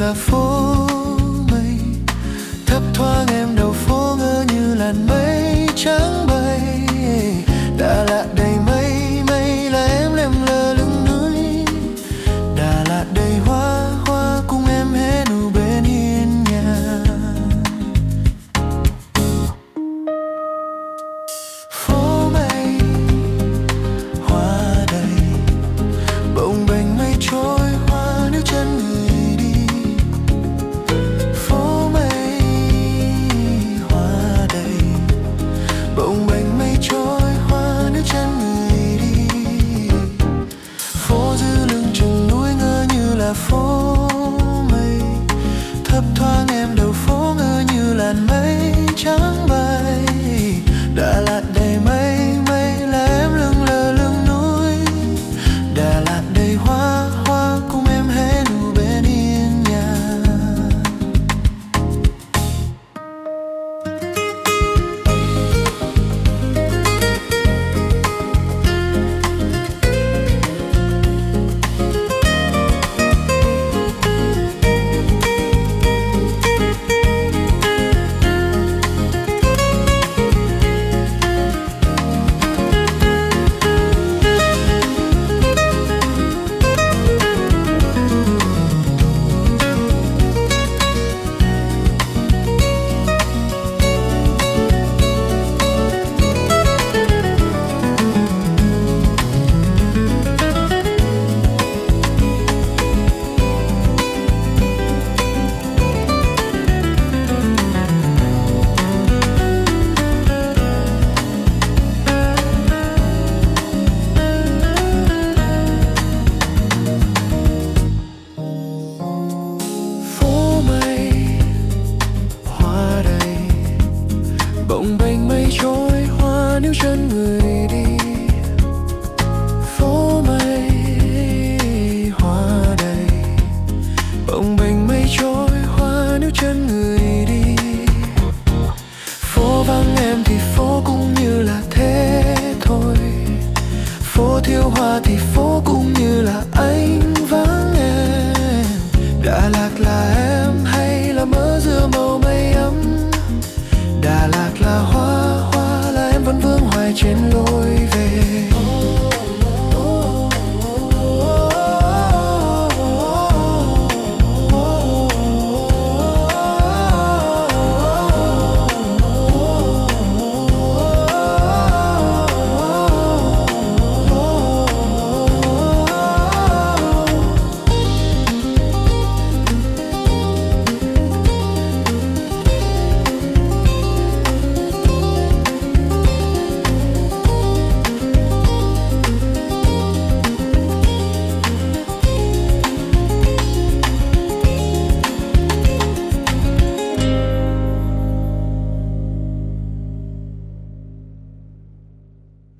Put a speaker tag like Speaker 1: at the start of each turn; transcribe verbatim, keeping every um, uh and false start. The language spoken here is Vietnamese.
Speaker 1: là phố mây, thấp thoáng em đầu phố ngỡ như làn mây trắng bay. Đà Lạt đầy mây, mây là em lem lơ lưng núi. Đà Lạt đầy hoa, hoa cùng em hé nụ bên hiên nhà. Phố mây hoa đầy, bồng bềnh mây trôi hoa nếu chân người đi. Phố mây hoa đầy, bồng bềnh mây trôi hoa nếu chân người đi. Phố giữa lưng chừng núi ngỡ như là phố